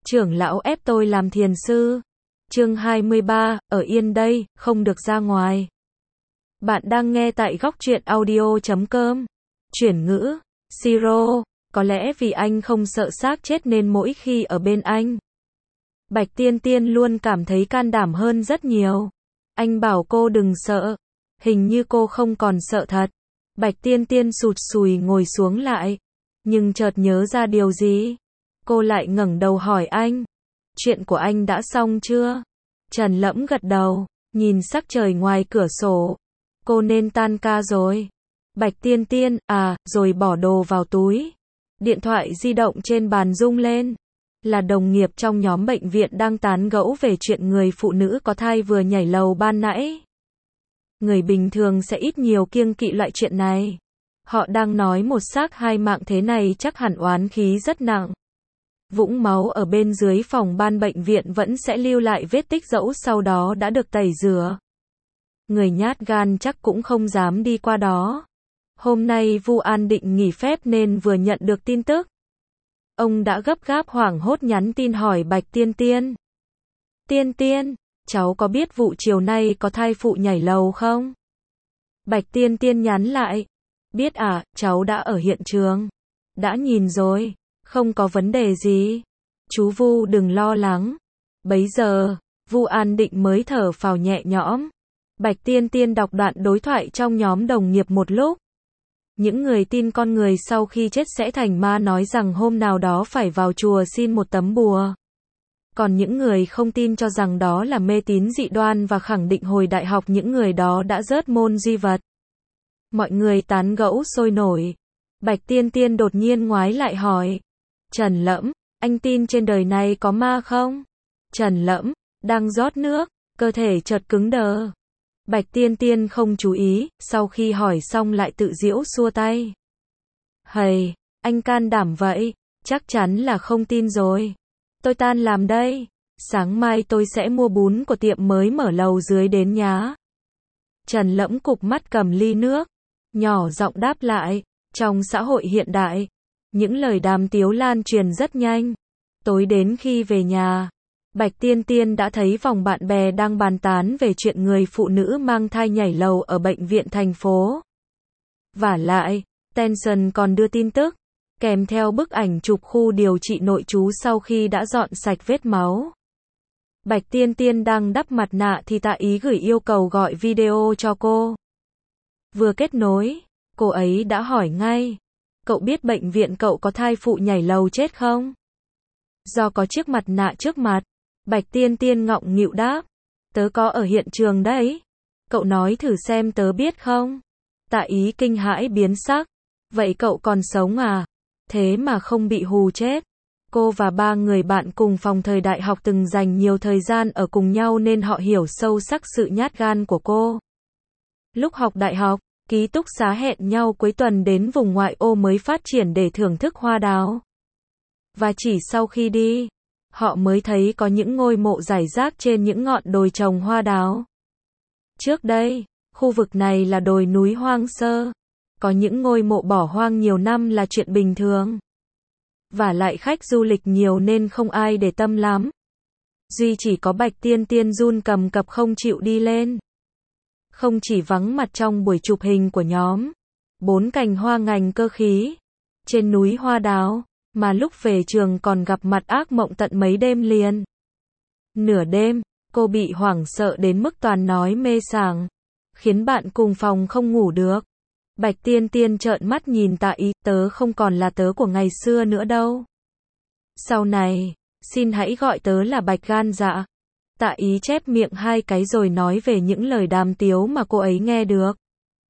Trưởng lão ép tôi làm thiền sư. Chương 23, ở yên đây, không được ra ngoài. Bạn đang nghe tại góc truyện audio.com. Chuyển ngữ, Siro, có lẽ vì anh không sợ xác chết nên mỗi khi ở bên anh, Bạch Tiên Tiên luôn cảm thấy can đảm hơn rất nhiều. Anh bảo cô đừng sợ. Hình như cô không còn sợ thật. Bạch Tiên Tiên sụt sùi ngồi xuống lại. Nhưng chợt nhớ ra điều gì. Cô lại ngẩng đầu hỏi anh. Chuyện của anh đã xong chưa? Trần Lẫm gật đầu, nhìn sắc trời ngoài cửa sổ. Cô nên tan ca rồi. Bạch Tiên Tiên, rồi bỏ đồ vào túi. Điện thoại di động trên bàn rung lên. Là đồng nghiệp trong nhóm bệnh viện đang tán gẫu về chuyện người phụ nữ có thai vừa nhảy lầu ban nãy. Người bình thường sẽ ít nhiều kiêng kỵ loại chuyện này. Họ đang nói một xác hai mạng thế này chắc hẳn oán khí rất nặng. Vũng máu ở bên dưới phòng ban bệnh viện vẫn sẽ lưu lại vết tích dẫu sau đó đã được tẩy rửa. Người nhát gan chắc cũng không dám đi qua đó. Hôm nay Vu An định nghỉ phép nên vừa nhận được tin tức. Ông đã gấp gáp hoảng hốt nhắn tin hỏi Bạch Tiên Tiên. Tiên Tiên, cháu có biết vụ chiều nay có thai phụ nhảy lầu không? Bạch Tiên Tiên nhắn lại. Biết cháu đã ở hiện trường. Đã nhìn rồi, không có vấn đề gì. Chú Vu đừng lo lắng. Bấy giờ, Vu An định mới thở phào nhẹ nhõm. Bạch Tiên Tiên đọc đoạn đối thoại trong nhóm đồng nghiệp một lúc. Những người tin con người sau khi chết sẽ thành ma nói rằng hôm nào đó phải vào chùa xin một tấm bùa. Còn những người không tin cho rằng đó là mê tín dị đoan và khẳng định hồi đại học những người đó đã rớt môn duy vật. Mọi người tán gẫu sôi nổi. Bạch Tiên Tiên đột nhiên ngoái lại hỏi. Trần Lẫm, anh tin trên đời này có ma không? Trần Lẫm, đang rót nước, cơ thể chợt cứng đờ. Bạch Tiên Tiên không chú ý, sau khi hỏi xong lại tự giễu xua tay. Hầy, anh can đảm vậy, chắc chắn là không tin rồi. Tôi tan làm đây, sáng mai tôi sẽ mua bún của tiệm mới mở lầu dưới đến nhá. Trần Lẫm cụp mắt cầm ly nước, nhỏ giọng đáp lại, trong xã hội hiện đại, những lời đàm tiếu lan truyền rất nhanh. Tối đến khi về nhà, Bạch Tiên Tiên đã thấy vòng bạn bè đang bàn tán về chuyện người phụ nữ mang thai nhảy lầu ở bệnh viện thành phố. Vả lại, Tension còn đưa tin tức, kèm theo bức ảnh chụp khu điều trị nội trú sau khi đã dọn sạch vết máu. Bạch Tiên Tiên đang đắp mặt nạ thì Tạ Ý gửi yêu cầu gọi video cho cô. Vừa kết nối, cô ấy đã hỏi ngay. Cậu biết bệnh viện cậu có thai phụ nhảy lầu chết không? Do có chiếc mặt nạ trước mặt, Bạch Tiên Tiên ngọng nghịu đáp. Tớ có ở hiện trường đấy. Cậu nói thử xem tớ biết không? Tạ Ý kinh hãi biến sắc. Vậy cậu còn sống à? Thế mà không bị hù chết. Cô và ba người bạn cùng phòng thời đại học từng dành nhiều thời gian ở cùng nhau nên họ hiểu sâu sắc sự nhát gan của cô. Lúc học đại học, ký túc xá hẹn nhau cuối tuần đến vùng ngoại ô mới phát triển để thưởng thức hoa đào. Và chỉ sau khi đi, họ mới thấy có những ngôi mộ rải rác trên những ngọn đồi trồng hoa đào. Trước đây, khu vực này là đồi núi hoang sơ. Có những ngôi mộ bỏ hoang nhiều năm là chuyện bình thường. Và lại khách du lịch nhiều nên không ai để tâm lắm. Duy chỉ có Bạch Tiên Tiên run cầm cập không chịu đi lên. Không chỉ vắng mặt trong buổi chụp hình của nhóm 4 cành hoa ngành cơ khí trên núi hoa đào, mà lúc về trường còn gặp mặt ác mộng tận mấy đêm liền. Nửa đêm, cô bị hoảng sợ đến mức toàn nói mê sảng, khiến bạn cùng phòng không ngủ được. Bạch Tiên Tiên trợn mắt nhìn Tạ Ý, tớ không còn là tớ của ngày xưa nữa đâu. Sau này, xin hãy gọi tớ là Bạch gan dạ. Tạ Ý chép miệng 2 cái rồi nói về những lời đàm tiếu mà cô ấy nghe được.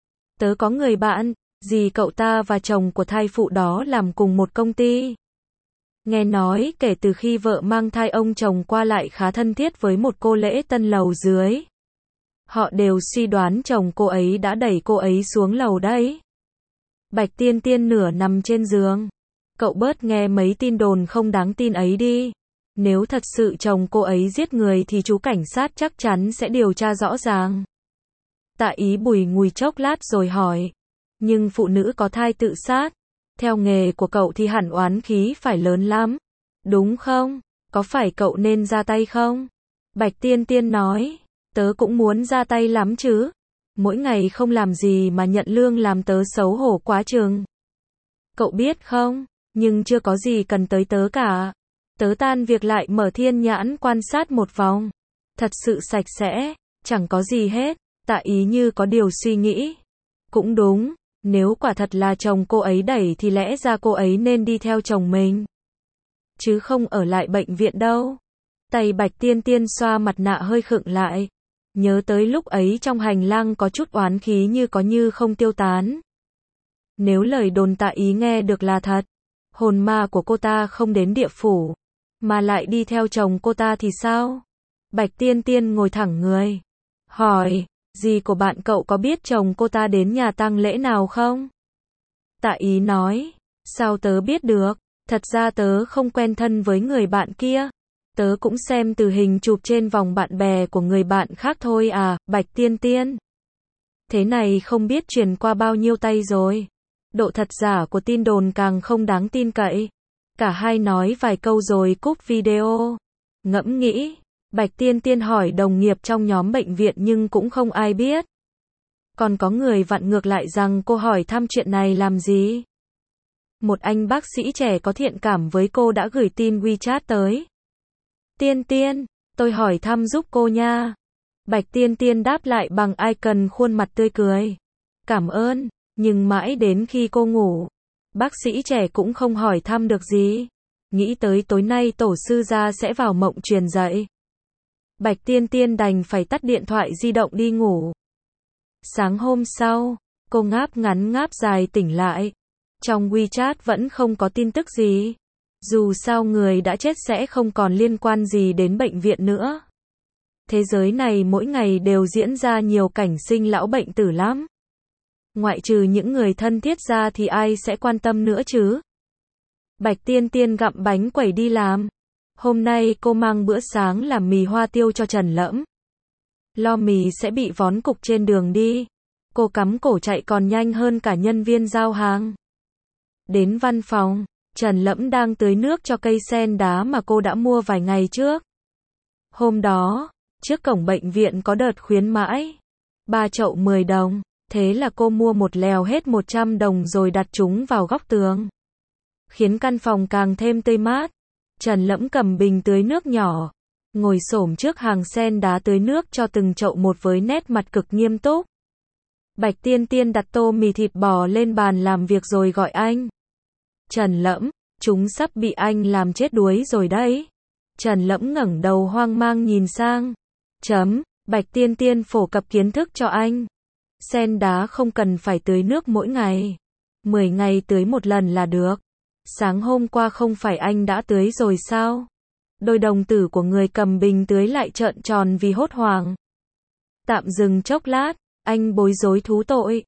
Tớ có người bạn, dì cậu ta và chồng của thai phụ đó làm cùng một công ty. Nghe nói kể từ khi vợ mang thai ông chồng qua lại khá thân thiết với một cô lễ tân lầu dưới. Họ đều suy đoán chồng cô ấy đã đẩy cô ấy xuống lầu đấy. Bạch Tiên Tiên nửa nằm trên giường. Cậu bớt nghe mấy tin đồn không đáng tin ấy đi. Nếu thật sự chồng cô ấy giết người thì chú cảnh sát chắc chắn sẽ điều tra rõ ràng. Tạ Ý bùi ngùi chốc lát rồi hỏi. Nhưng phụ nữ có thai tự sát, theo nghề của cậu thì hẳn oán khí phải lớn lắm, đúng không? Có phải cậu nên ra tay không? Bạch Tiên Tiên nói, tớ cũng muốn ra tay lắm chứ. Mỗi ngày không làm gì mà nhận lương làm tớ xấu hổ quá chừng. Cậu biết không, nhưng chưa có gì cần tới tớ cả. Tớ tan việc lại mở thiên nhãn quan sát một vòng. Thật sự sạch sẽ, chẳng có gì hết. Tạ Ý như có điều suy nghĩ. Cũng đúng, nếu quả thật là chồng cô ấy đẩy thì lẽ ra cô ấy nên đi theo chồng mình. Chứ không ở lại bệnh viện đâu. Tay Bạch Tiên Tiên xoa mặt nạ hơi khựng lại. Nhớ tới lúc ấy trong hành lang có chút oán khí như có như không tiêu tán. Nếu lời đồn Tạ Ý nghe được là thật, hồn ma của cô ta không đến địa phủ, mà lại đi theo chồng cô ta thì sao? Bạch Tiên Tiên ngồi thẳng người. Hỏi, dì của bạn cậu có biết chồng cô ta đến nhà tang lễ nào không? Tạ Ý nói, sao tớ biết được? Thật ra tớ không quen thân với người bạn kia. Tớ cũng xem từ hình chụp trên vòng bạn bè của người bạn khác thôi à, Bạch Tiên Tiên. Thế này không biết truyền qua bao nhiêu tay rồi. Độ thật giả của tin đồn càng không đáng tin cậy. Cả hai nói vài câu rồi cúp video. Ngẫm nghĩ, Bạch Tiên Tiên hỏi đồng nghiệp trong nhóm bệnh viện nhưng cũng không ai biết. Còn có người vặn ngược lại rằng cô hỏi thăm chuyện này làm gì. Một anh bác sĩ trẻ có thiện cảm với cô đã gửi tin WeChat tới. Tiên Tiên, tôi hỏi thăm giúp cô nha. Bạch Tiên Tiên đáp lại bằng icon khuôn mặt tươi cười. Cảm ơn, nhưng mãi đến khi cô ngủ, bác sĩ trẻ cũng không hỏi thăm được gì. Nghĩ tới tối nay tổ sư gia sẽ vào mộng truyền dạy. Bạch Tiên Tiên đành phải tắt điện thoại di động đi ngủ. Sáng hôm sau, cô ngáp ngắn ngáp dài tỉnh lại. Trong WeChat vẫn không có tin tức gì. Dù sao người đã chết sẽ không còn liên quan gì đến bệnh viện nữa. Thế giới này mỗi ngày đều diễn ra nhiều cảnh sinh lão bệnh tử lắm. Ngoại trừ những người thân thiết ra thì ai sẽ quan tâm nữa chứ? Bạch Tiên Tiên gặm bánh quẩy đi làm. Hôm nay cô mang bữa sáng làm mì hoa tiêu cho Trần Lẫm. Lo mì sẽ bị vón cục trên đường đi. Cô cắm cổ chạy còn nhanh hơn cả nhân viên giao hàng. Đến văn phòng, Trần Lẫm đang tưới nước cho cây sen đá mà cô đã mua vài ngày trước. Hôm đó, trước cổng bệnh viện có đợt khuyến mãi. 3 chậu 10 đồng. Thế là cô mua một lèo hết 100 đồng rồi đặt chúng vào góc tường. Khiến căn phòng càng thêm tươi mát. Trần Lẫm cầm bình tưới nước nhỏ. Ngồi xổm trước hàng sen đá tưới nước cho từng chậu một với nét mặt cực nghiêm túc. Bạch Tiên Tiên đặt tô mì thịt bò lên bàn làm việc rồi gọi anh. Trần Lẫm, chúng sắp bị anh làm chết đuối rồi đấy. Trần Lẫm ngẩng đầu hoang mang nhìn sang. Bạch Tiên Tiên phổ cập kiến thức cho anh. Sen đá không cần phải tưới nước mỗi ngày. 10 ngày tưới một lần là được. Sáng hôm qua không phải anh đã tưới rồi sao? Đôi đồng tử của người cầm bình tưới lại trợn tròn vì hốt hoảng. Tạm dừng chốc lát, anh bối rối thú tội.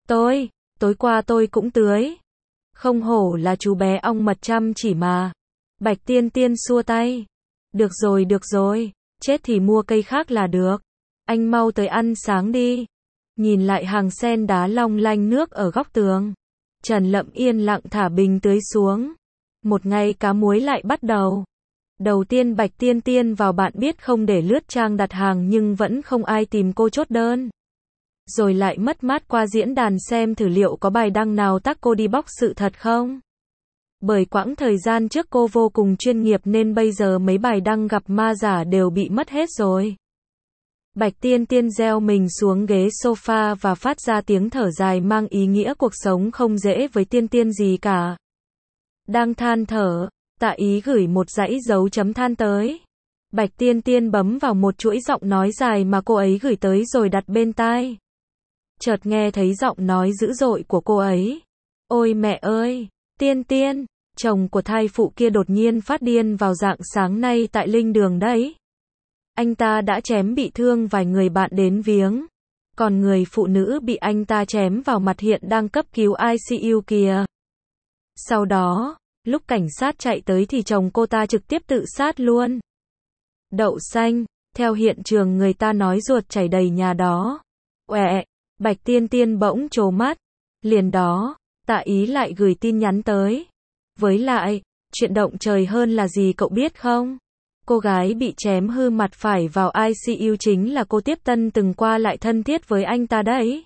Tối qua tôi cũng tưới. Không hổ là chú bé ong mật chăm chỉ mà. Bạch Tiên Tiên xua tay. Được rồi, chết thì mua cây khác là được. Anh mau tới ăn sáng đi. Nhìn lại hàng sen đá long lanh nước ở góc tường. Trần Lẫm yên lặng thả bình tưới xuống. Một ngày cá muối lại bắt đầu. Đầu tiên Bạch Tiên Tiên vào bạn biết không để lướt trang đặt hàng nhưng vẫn không ai tìm cô chốt đơn. Rồi lại mất mát qua diễn đàn xem thử liệu có bài đăng nào tag cô đi bóc sự thật không. Bởi quãng thời gian trước cô vô cùng chuyên nghiệp nên bây giờ mấy bài đăng gặp ma giả đều bị mất hết rồi. Bạch Tiên Tiên gieo mình xuống ghế sofa và phát ra tiếng thở dài mang ý nghĩa cuộc sống không dễ với Tiên Tiên gì cả. Đang than thở, Tạ Ý gửi một dãy dấu chấm than tới. Bạch Tiên Tiên bấm vào một chuỗi giọng nói dài mà cô ấy gửi tới rồi đặt bên tai. Chợt nghe thấy giọng nói dữ dội của cô ấy. Ôi mẹ ơi, Tiên Tiên, chồng của thai phụ kia đột nhiên phát điên vào rạng sáng nay tại Linh Đường đấy. Anh ta đã chém bị thương vài người bạn đến viếng. Còn người phụ nữ bị anh ta chém vào mặt hiện đang cấp cứu ICU kìa. Sau đó, lúc cảnh sát chạy tới thì chồng cô ta trực tiếp tự sát luôn. Đậu xanh, theo hiện trường người ta nói ruột chảy đầy nhà đó. Uẹ, Bạch Tiên Tiên bỗng trố mắt. Liền đó, Tạ Ý lại gửi tin nhắn tới. Với lại, chuyện động trời hơn là gì cậu biết không? Cô gái bị chém hư mặt phải vào ICU chính là cô tiếp tân từng qua lại thân thiết với anh ta đấy.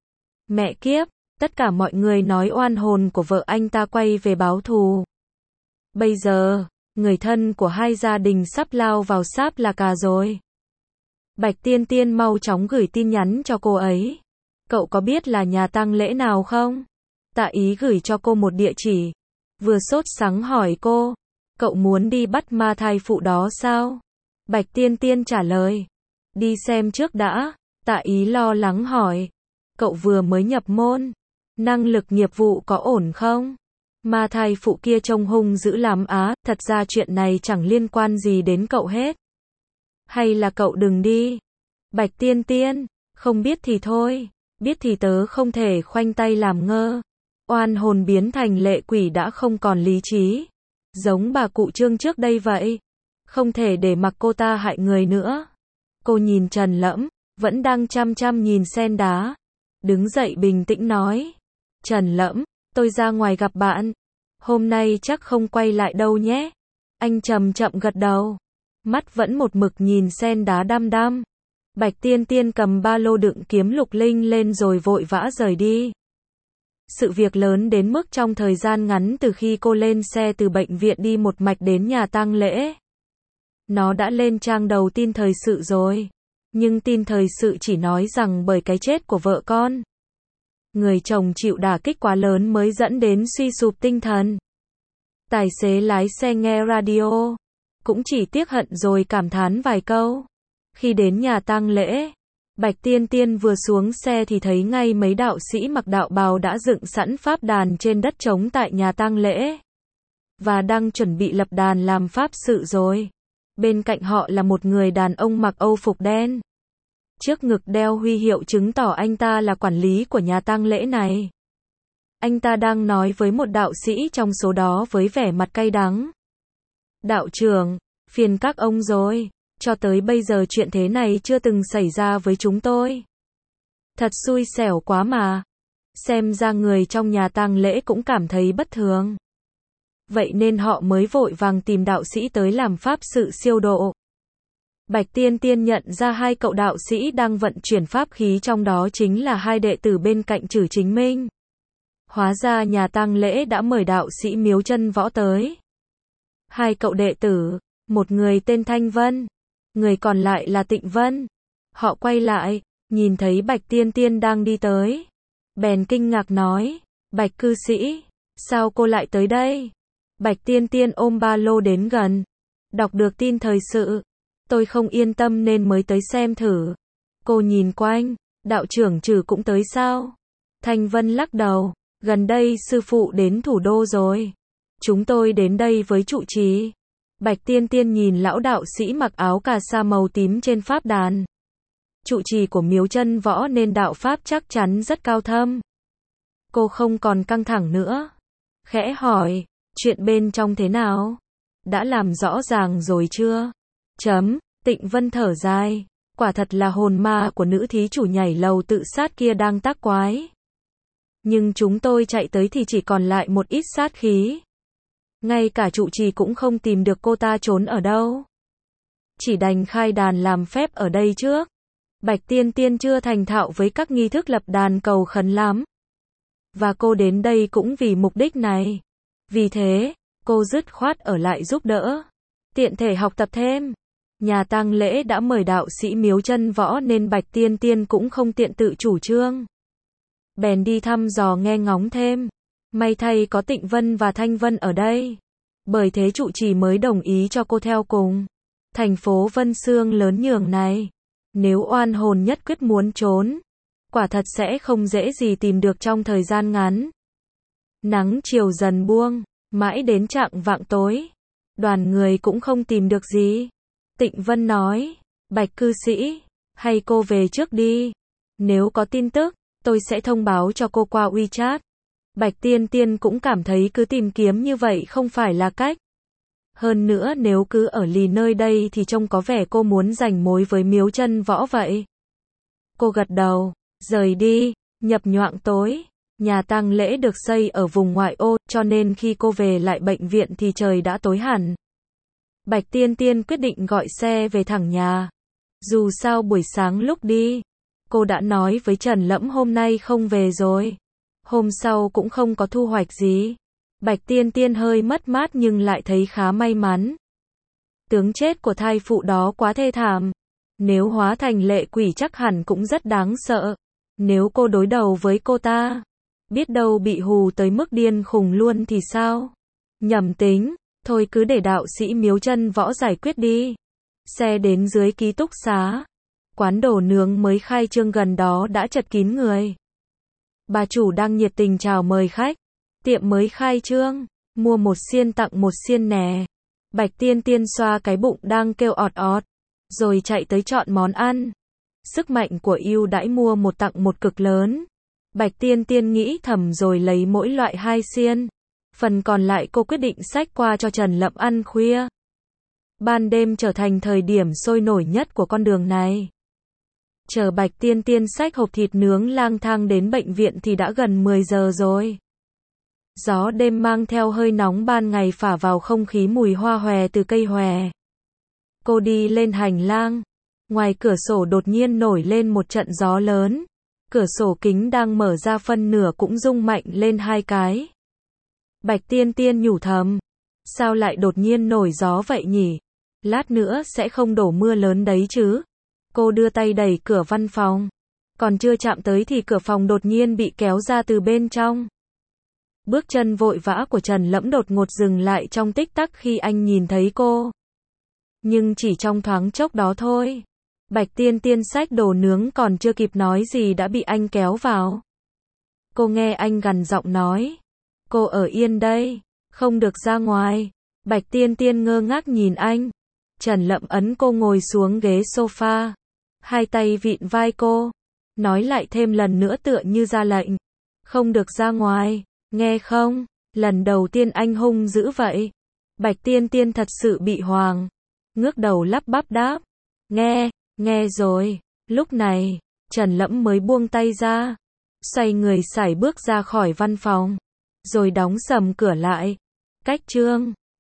Mẹ kiếp, tất cả mọi người nói oan hồn của vợ anh ta quay về báo thù. Bây giờ, người thân của hai gia đình sắp lao vào sáp là cà rồi. Bạch Tiên Tiên mau chóng gửi tin nhắn cho cô ấy. Cậu có biết là nhà tang lễ nào không? Tạ Ý gửi cho cô một địa chỉ. Vừa sốt sắng hỏi cô, cậu muốn đi bắt ma thai phụ đó sao? Bạch Tiên Tiên trả lời, đi xem trước đã. Tạ Ý lo lắng hỏi, cậu vừa mới nhập môn, năng lực nghiệp vụ có ổn không? Ma thai phụ kia trông hung dữ lắm á, thật ra chuyện này chẳng liên quan gì đến cậu hết. Hay là cậu đừng đi. Bạch Tiên Tiên, không biết thì thôi, biết thì tớ không thể khoanh tay làm ngơ. Oan hồn biến thành lệ quỷ đã không còn lý trí. Giống bà cụ Trương trước đây vậy. Không thể để mặc cô ta hại người nữa. Cô nhìn Trần Lẫm, vẫn đang chăm chăm nhìn sen đá. Đứng dậy bình tĩnh nói. Trần Lẫm, tôi ra ngoài gặp bạn. Hôm nay chắc không quay lại đâu nhé. Anh chậm chậm gật đầu. Mắt vẫn một mực nhìn sen đá đăm đăm. Bạch Tiên Tiên cầm ba lô đựng kiếm lục linh lên rồi vội vã rời đi. Sự việc lớn đến mức trong thời gian ngắn từ khi cô lên xe từ bệnh viện đi một mạch đến nhà tang lễ. Nó đã lên trang đầu tin thời sự rồi. Nhưng tin thời sự chỉ nói rằng bởi cái chết của vợ con, người chồng chịu đả kích quá lớn mới dẫn đến suy sụp tinh thần. Tài xế lái xe nghe radio, cũng chỉ tiếc hận rồi cảm thán vài câu. Khi đến nhà tang lễ, Bạch Tiên Tiên vừa xuống xe thì thấy ngay mấy đạo sĩ mặc đạo bào đã dựng sẵn pháp đàn trên đất trống tại nhà tang lễ. Và đang chuẩn bị lập đàn làm pháp sự rồi. Bên cạnh họ là một người đàn ông mặc âu phục đen. Trước ngực đeo huy hiệu chứng tỏ anh ta là quản lý của nhà tang lễ này. Anh ta đang nói với một đạo sĩ trong số đó với vẻ mặt cay đắng. Đạo trưởng, phiền các ông rồi. Cho tới bây giờ chuyện thế này chưa từng xảy ra với chúng tôi. Thật xui xẻo quá mà. Xem ra người trong nhà tang lễ cũng cảm thấy bất thường. Vậy nên họ mới vội vàng tìm đạo sĩ tới làm pháp sự siêu độ. Bạch Tiên Tiên nhận ra hai cậu đạo sĩ đang vận chuyển pháp khí, trong đó chính là hai đệ tử bên cạnh Trử Chính Minh. Hóa ra nhà tang lễ đã mời đạo sĩ Miếu Chân Võ tới. Hai cậu đệ tử, một người tên Thanh Vân, người còn lại là Tịnh Vân. Họ quay lại, nhìn thấy Bạch Tiên Tiên đang đi tới. Bèn kinh ngạc nói, Bạch cư sĩ, sao cô lại tới đây? Bạch Tiên Tiên ôm ba lô đến gần. Đọc được tin thời sự, tôi không yên tâm nên mới tới xem thử. Cô nhìn quanh, đạo trưởng Trử cũng tới sao? Thanh Vân lắc đầu, gần đây sư phụ đến thủ đô rồi. Chúng tôi đến đây với trụ trì. Bạch Tiên Tiên nhìn lão đạo sĩ mặc áo cà sa màu tím trên pháp đàn. Trụ trì của Miếu Chân Võ nên đạo pháp chắc chắn rất cao thâm. Cô không còn căng thẳng nữa. Khẽ hỏi, chuyện bên trong thế nào? Đã làm rõ ràng rồi chưa? Tịnh Vân thở dài. Quả thật là hồn ma của nữ thí chủ nhảy lầu tự sát kia đang tác quái. Nhưng chúng tôi chạy tới thì chỉ còn lại một ít sát khí. Ngay cả trụ trì cũng không tìm được cô ta trốn ở đâu. Chỉ đành khai đàn làm phép ở đây trước. Bạch Tiên Tiên chưa thành thạo với các nghi thức lập đàn cầu khấn lắm. Và cô đến đây cũng vì mục đích này. Vì thế, cô dứt khoát ở lại giúp đỡ. Tiện thể học tập thêm. Nhà tang lễ đã mời đạo sĩ Miếu Chân Võ nên Bạch Tiên Tiên cũng không tiện tự chủ trương. Bèn đi thăm dò nghe ngóng thêm. May thay có Tịnh Vân và Thanh Vân ở đây. Bởi thế trụ trì mới đồng ý cho cô theo cùng. Thành phố Vân Xương lớn nhường này, nếu oan hồn nhất quyết muốn trốn, quả thật sẽ không dễ gì tìm được trong thời gian ngắn. Nắng chiều dần buông, mãi đến chạng vạng tối, đoàn người cũng không tìm được gì. Tịnh Vân nói, Bạch cư sĩ, hay cô về trước đi. Nếu có tin tức, tôi sẽ thông báo cho cô qua WeChat. Bạch Tiên Tiên cũng cảm thấy cứ tìm kiếm như vậy không phải là cách. Hơn nữa nếu cứ ở lì nơi đây thì trông có vẻ cô muốn giành mối với Miếu Chân Võ vậy. Cô gật đầu, rời đi. Nhập nhoạng tối, nhà tang lễ được xây ở vùng ngoại ô, cho nên khi cô về lại bệnh viện thì trời đã tối hẳn. Bạch Tiên Tiên quyết định gọi xe về thẳng nhà. Dù sao buổi sáng lúc đi, cô đã nói với Trần Lẫm hôm nay không về rồi. Hôm sau cũng không có thu hoạch gì. Bạch Tiên Tiên hơi mất mát nhưng lại thấy khá may mắn. Tướng chết của thai phụ đó quá thê thảm. Nếu hóa thành lệ quỷ chắc hẳn cũng rất đáng sợ. Nếu cô đối đầu với cô ta, biết đâu bị hù tới mức điên khùng luôn thì sao? Nhầm tính, thôi cứ để đạo sĩ Miếu Chân Võ giải quyết đi. Xe đến dưới ký túc xá. Quán đồ nướng mới khai trương gần đó đã chật kín người. Bà chủ đang nhiệt tình chào mời khách. Tiệm mới khai trương, mua một xiên tặng một xiên nè. Bạch Tiên Tiên xoa cái bụng đang kêu ọt ọt, rồi chạy tới chọn món ăn. Sức mạnh của ưu đãi mua một tặng một cực lớn. Bạch Tiên Tiên nghĩ thầm rồi lấy mỗi loại 2 xiên. Phần còn lại cô quyết định xách qua cho Trần Lẫm ăn khuya. Ban đêm trở thành thời điểm sôi nổi nhất của con đường này. Chờ Bạch Tiên Tiên xách hộp thịt nướng lang thang đến bệnh viện thì đã gần 10 giờ rồi. Gió đêm mang theo hơi nóng ban ngày phả vào không khí mùi hoa hòe từ cây hòe. Cô đi lên hành lang. Ngoài cửa sổ đột nhiên nổi lên một trận gió lớn. Cửa sổ kính đang mở ra phân nửa cũng rung mạnh lên 2 cái. Bạch Tiên Tiên nhủ thầm. Sao lại đột nhiên nổi gió vậy nhỉ? Lát nữa sẽ không đổ mưa lớn đấy chứ? Cô đưa tay đẩy cửa văn phòng. Còn chưa chạm tới thì cửa phòng đột nhiên bị kéo ra từ bên trong. Bước chân vội vã của Trần Lẫm đột ngột dừng lại trong tích tắc khi anh nhìn thấy cô. Nhưng chỉ trong thoáng chốc đó thôi. Bạch Tiên Tiên xách đồ nướng còn chưa kịp nói gì đã bị anh kéo vào. Cô nghe anh gằn giọng nói. Cô ở yên đây, không được ra ngoài. Bạch Tiên Tiên ngơ ngác nhìn anh. Trần Lẫm ấn cô ngồi xuống ghế sofa. Hai tay vịn vai cô. Nói lại thêm lần nữa tựa như ra lệnh. Không được ra ngoài, nghe không? Lần đầu tiên anh hung dữ vậy. Bạch Tiên Tiên thật sự bị hoang. Ngước đầu lắp bắp đáp. Nghe rồi. Lúc này, Trần Lẫm mới buông tay ra. Xoay người sải bước ra khỏi văn phòng. Rồi đóng sầm cửa lại. Cách chương